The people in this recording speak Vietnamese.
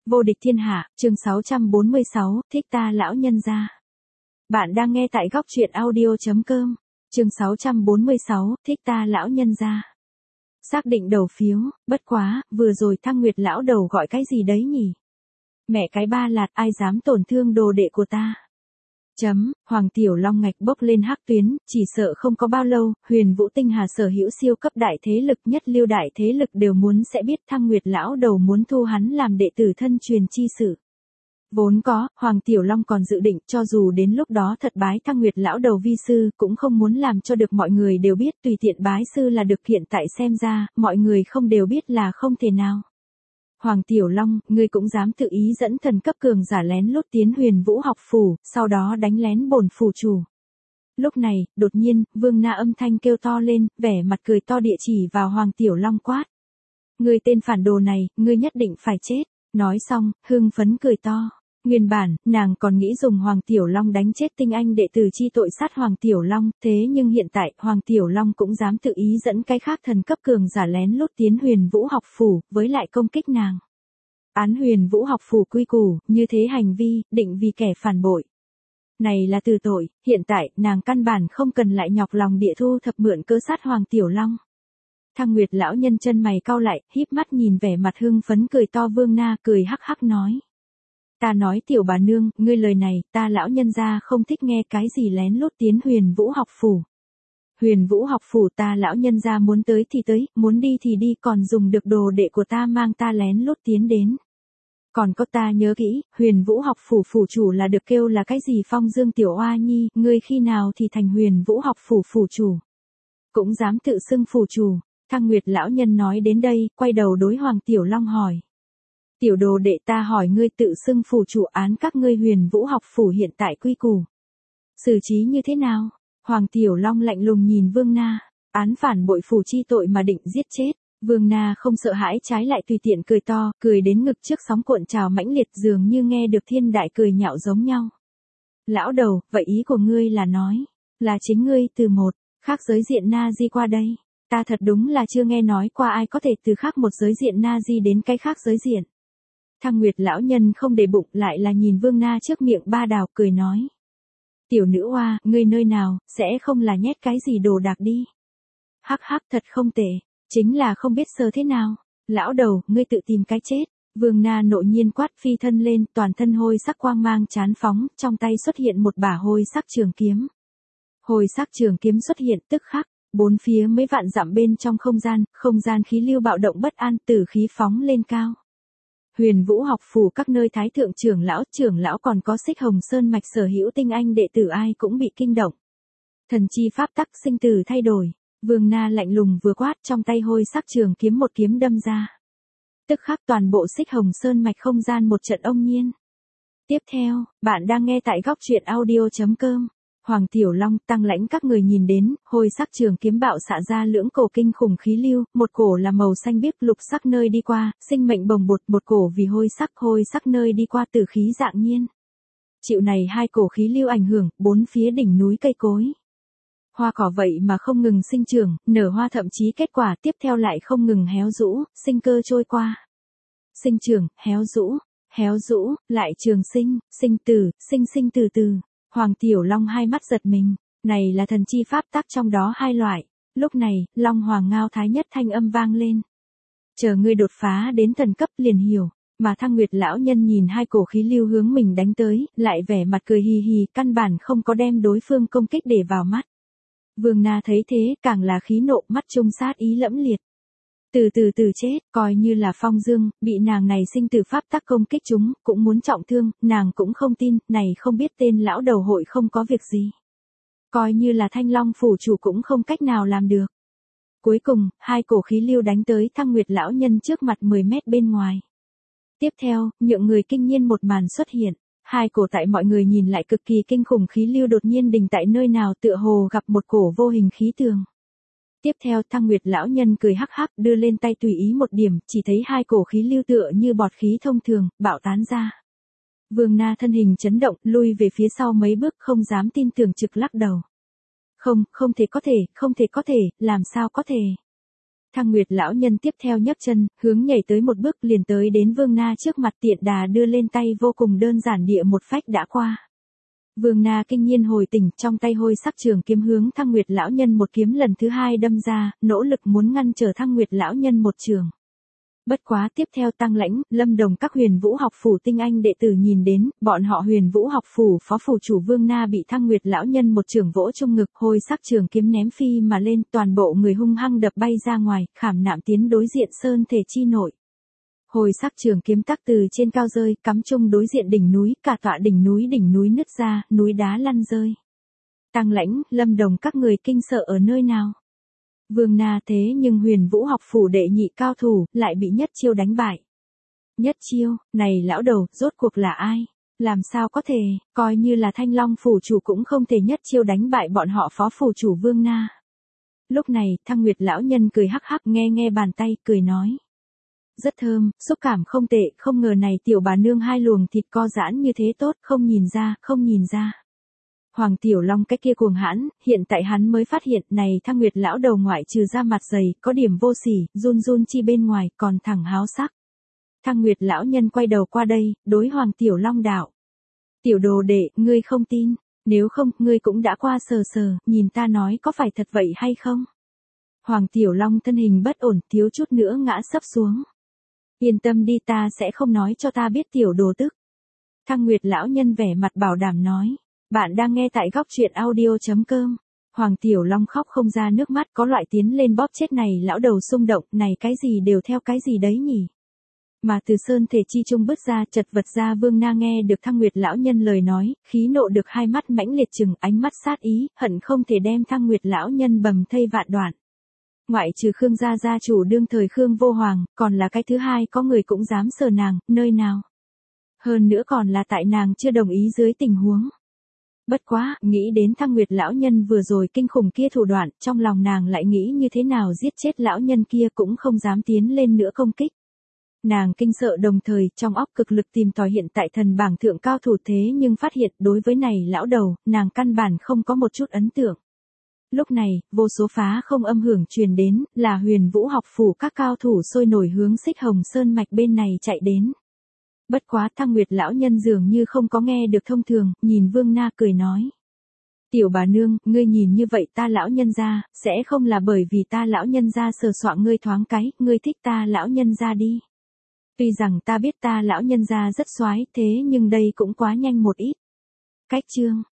Vô địch thiên hạ, chương 646, thích ta lão nhân gia. Bạn đang nghe tại góc truyện audio.com, chương 646, thích ta lão nhân gia. Xác định đầu phiếu, bất quá, vừa rồi Thăng Nguyệt lão đầu gọi cái gì đấy nhỉ? Mẹ cái ba lạt, ai dám tổn thương đồ đệ của ta? Hoàng Tiểu Long ngạch bốc lên hắc tuyến, chỉ sợ không có bao lâu, Huyền Vũ Tinh Hà sở hữu siêu cấp đại thế lực nhất lưu đại thế lực đều muốn sẽ biết Thăng Nguyệt lão đầu muốn thu hắn làm đệ tử thân truyền chi sự. Vốn có, Hoàng Tiểu Long còn dự định cho dù đến lúc đó thật bái Thăng Nguyệt lão đầu vi sư cũng không muốn làm cho được mọi người đều biết tùy tiện bái sư là được, hiện tại xem ra, mọi người không đều biết là không thể nào. Hoàng Tiểu Long, ngươi cũng dám tự ý dẫn thần cấp cường giả lén lút tiến Huyền Vũ học phủ, sau đó đánh lén bổn phủ chủ. Lúc này, đột nhiên, Vương Na âm thanh kêu to lên, vẻ mặt cười to địa chỉ vào Hoàng Tiểu Long quát. Ngươi tên phản đồ này, ngươi nhất định phải chết. Nói xong, hưng phấn cười to. Nguyên bản, nàng còn nghĩ dùng Hoàng Tiểu Long đánh chết tinh anh đệ tử chi tội sát Hoàng Tiểu Long, thế nhưng hiện tại, Hoàng Tiểu Long cũng dám tự ý dẫn cái khác thần cấp cường giả lén lút tiến Huyền Vũ học phủ, với lại công kích nàng. Án Huyền Vũ học phủ quy củ, như thế hành vi, định vì kẻ phản bội. Này là từ tội, hiện tại, nàng căn bản không cần lại nhọc lòng địa thu thập mượn cơ sát Hoàng Tiểu Long. Thăng Nguyệt lão nhân chân mày cau lại, híp mắt nhìn vẻ mặt hưng phấn cười to Vương Na, cười hắc hắc nói. Ta nói tiểu bà nương, ngươi lời này, ta lão nhân gia không thích nghe cái gì lén lút tiến Huyền Vũ học phủ. Huyền Vũ học phủ ta lão nhân gia muốn tới thì tới, muốn đi thì đi, còn dùng được đồ đệ của ta mang ta lén lút tiến đến. Còn có ta nhớ kỹ, Huyền Vũ học phủ phủ chủ là được kêu là cái gì Phong Dương tiểu oa nhi, ngươi khi nào thì thành Huyền Vũ học phủ phủ chủ. Cũng dám tự xưng phủ chủ. Thăng Nguyệt lão nhân nói đến đây, quay đầu đối Hoàng Tiểu Long hỏi. Tiểu đồ đệ ta hỏi ngươi tự xưng phủ chủ án các ngươi Huyền Vũ học phủ hiện tại quy củ. Xử trí như thế nào? Hoàng Tiểu Long lạnh lùng nhìn Vương Na, án phản bội phủ chi tội mà định giết chết. Vương Na không sợ hãi, trái lại tùy tiện cười to, cười đến ngực trước sóng cuộn trào mãnh liệt, dường như nghe được thiên đại cười nhạo giống nhau. Lão đầu, vậy ý của ngươi là nói, là chính ngươi từ một khác giới diện Na Di qua đây. Ta thật đúng là chưa nghe nói qua ai có thể từ khác một giới diện Na Di đến cái khác giới diện. Thăng Nguyệt lão nhân không để bụng, lại là nhìn Vương Na trước miệng ba đào, cười nói. Tiểu nữ oa, ngươi nơi nào, sẽ không là nhét cái gì đồ đạc đi. Hắc hắc, thật không tệ, chính là không biết sơ thế nào. Lão đầu, ngươi tự tìm cái chết. Vương Na nội nhiên quát phi thân lên, toàn thân hôi sắc quang mang chán phóng, trong tay xuất hiện một bả hôi sắc trường kiếm. Hôi sắc trường kiếm xuất hiện tức khắc. Bốn phía mấy vạn dặm bên trong không gian khí lưu bạo động bất an, tử khí phóng lên cao. Huyền Vũ học phủ các nơi thái thượng trưởng lão còn có Xích Hồng Sơn mạch sở hữu tinh anh đệ tử ai cũng bị kinh động. Thần chi pháp tắc sinh tử thay đổi, Vương Na lạnh lùng vừa quát, trong tay hôi sắc trường kiếm một kiếm đâm ra. Tức khắc toàn bộ Xích Hồng Sơn mạch không gian một trận ông nhiên. Tiếp theo, bạn đang nghe tại góc truyện audio.com. Hoàng Tiểu Long tăng lãnh các người nhìn đến, hôi sắc trường kiếm bạo xạ ra lưỡng cổ kinh khủng khí lưu, một cổ là màu xanh biếc lục sắc nơi đi qua, sinh mệnh bồng bột, một cổ vì hôi sắc nơi đi qua tử khí dạng nhiên. Chịu này hai cổ khí lưu ảnh hưởng, bốn phía đỉnh núi cây cối. Hoa cỏ vậy mà không ngừng sinh trưởng, nở hoa thậm chí kết quả tiếp theo lại không ngừng héo rũ, sinh cơ trôi qua. Sinh trưởng, héo rũ, lại trường sinh, sinh từ từ. Hoàng Tiểu Long hai mắt giật mình, này là thần chi pháp tắc trong đó hai loại. Lúc này, Long Hoàng Ngao Thái nhất thanh âm vang lên. Chờ ngươi đột phá đến thần cấp liền hiểu, mà Thăng Nguyệt lão nhân nhìn hai cổ khí lưu hướng mình đánh tới, lại vẻ mặt cười hì hì, căn bản không có đem đối phương công kích để vào mắt. Vương Na thấy thế, càng là khí nộ, mắt trung sát ý lẫm liệt. Từ chết, coi như là Phong Dương, bị nàng này sinh tử pháp tắc công kích chúng, cũng muốn trọng thương, nàng cũng không tin, này không biết tên lão đầu hội không có việc gì. Coi như là Thanh Long phủ chủ cũng không cách nào làm được. Cuối cùng, hai cổ khí lưu đánh tới Thăng Nguyệt lão nhân trước mặt 10 mét bên ngoài. Tiếp theo, những người kinh nhiên một màn xuất hiện. Hai cổ tại mọi người nhìn lại cực kỳ kinh khủng khí lưu đột nhiên đình tại nơi nào, tựa hồ gặp một cổ vô hình khí tường. Tiếp theo Thăng Nguyệt lão nhân cười hắc hắc, đưa lên tay tùy ý một điểm, chỉ thấy hai cổ khí lưu tựa như bọt khí thông thường, bạo tán ra. Vương Na thân hình chấn động, lui về phía sau mấy bước, không dám tin tưởng, trực lắc đầu. Không thể có thể, làm sao có thể. Thăng Nguyệt lão nhân tiếp theo nhấc chân, hướng nhảy tới một bước liền tới đến Vương Na trước mặt, tiện đà đưa lên tay vô cùng đơn giản địa một phách đã qua. Vương Na kinh nhiên hồi tỉnh, trong tay hôi sắc trường kiếm hướng Thăng Nguyệt lão nhân một kiếm lần thứ hai đâm ra, nỗ lực muốn ngăn trở Thăng Nguyệt lão nhân một trường. Bất quá tiếp theo Tăng Lãnh, Lâm Đồng các Huyền Vũ học phủ tinh anh đệ tử nhìn đến, bọn họ Huyền Vũ học phủ phó phủ chủ Vương Na bị Thăng Nguyệt lão nhân một trường vỗ trong ngực, hôi sắc trường kiếm ném phi mà lên, toàn bộ người hung hăng đập bay ra ngoài, khảm nạm tiến đối diện sơn thể chi nội. Hồi sắc trường kiếm tắc từ trên cao rơi, cắm chung đối diện đỉnh núi, cả tọa đỉnh núi nứt ra, núi đá lăn rơi. Tăng Lãnh, Lâm Đồng các người kinh sợ ở nơi nào? Vương Na thế nhưng Huyền Vũ học phủ đệ nhị cao thủ, lại bị nhất chiêu đánh bại. Nhất chiêu, này lão đầu, rốt cuộc là ai? Làm sao có thể, coi như là Thanh Long phủ chủ cũng không thể nhất chiêu đánh bại bọn họ phó phủ chủ Vương Na. Lúc này, Thăng Nguyệt lão nhân cười hắc hắc, nghe bàn tay, cười nói. Rất thơm, xúc cảm không tệ, không ngờ này tiểu bà nương hai luồng thịt co giãn như thế tốt, không nhìn ra. Hoàng Tiểu Long cái kia cuồng hãn, hiện tại hắn mới phát hiện này Thăng Nguyệt lão đầu ngoại trừ da mặt dày, có điểm vô sỉ, run chi bên ngoài, còn thẳng háo sắc. Thăng Nguyệt lão nhân quay đầu qua đây, đối Hoàng Tiểu Long đạo. Tiểu đồ đệ, ngươi không tin, nếu không, ngươi cũng đã qua sờ, nhìn ta nói có phải thật vậy hay không? Hoàng Tiểu Long thân hình bất ổn, thiếu chút nữa ngã sấp xuống. Yên tâm đi, ta sẽ không nói cho ta biết tiểu đồ tức. Thăng Nguyệt lão nhân vẻ mặt bảo đảm nói. Bạn đang nghe tại góc truyện audio.com. Hoàng Tiểu Long khóc không ra nước mắt, có loại tiến lên bóp chết này lão đầu xung động, này cái gì đều theo cái gì đấy nhỉ. Mà từ sơn thể chi trung bứt ra, chật vật ra Vương Na nghe được Thăng Nguyệt lão nhân lời nói, khí nộ được hai mắt mãnh liệt trừng, ánh mắt sát ý, hận không thể đem Thăng Nguyệt lão nhân bầm thây vạn đoạn. Ngoại trừ Khương gia chủ đương thời Khương Vô Hoàng, còn là cái thứ hai có người cũng dám sờ nàng, nơi nào. Hơn nữa còn là tại nàng chưa đồng ý dưới tình huống. Bất quá, nghĩ đến Thăng Nguyệt lão nhân vừa rồi kinh khủng kia thủ đoạn, trong lòng nàng lại nghĩ như thế nào giết chết lão nhân kia cũng không dám tiến lên nữa công kích. Nàng kinh sợ đồng thời, trong óc cực lực tìm tòi hiện tại thần bảng thượng cao thủ thế nhưng phát hiện đối với này lão đầu, nàng căn bản không có một chút ấn tượng. Lúc này, vô số phá không âm hưởng truyền đến, là Huyền Vũ học phủ các cao thủ sôi nổi hướng Xích Hồng Sơn mạch bên này chạy đến. Bất quá Thăng Nguyệt lão nhân dường như không có nghe được thông thường, nhìn Vương Na cười nói. Tiểu bà nương, ngươi nhìn như vậy ta lão nhân gia, sẽ không là bởi vì ta lão nhân gia sờ soạng ngươi thoáng cái, ngươi thích ta lão nhân gia đi. Tuy rằng ta biết ta lão nhân gia rất xoái thế nhưng đây cũng quá nhanh một ít. Cách chương.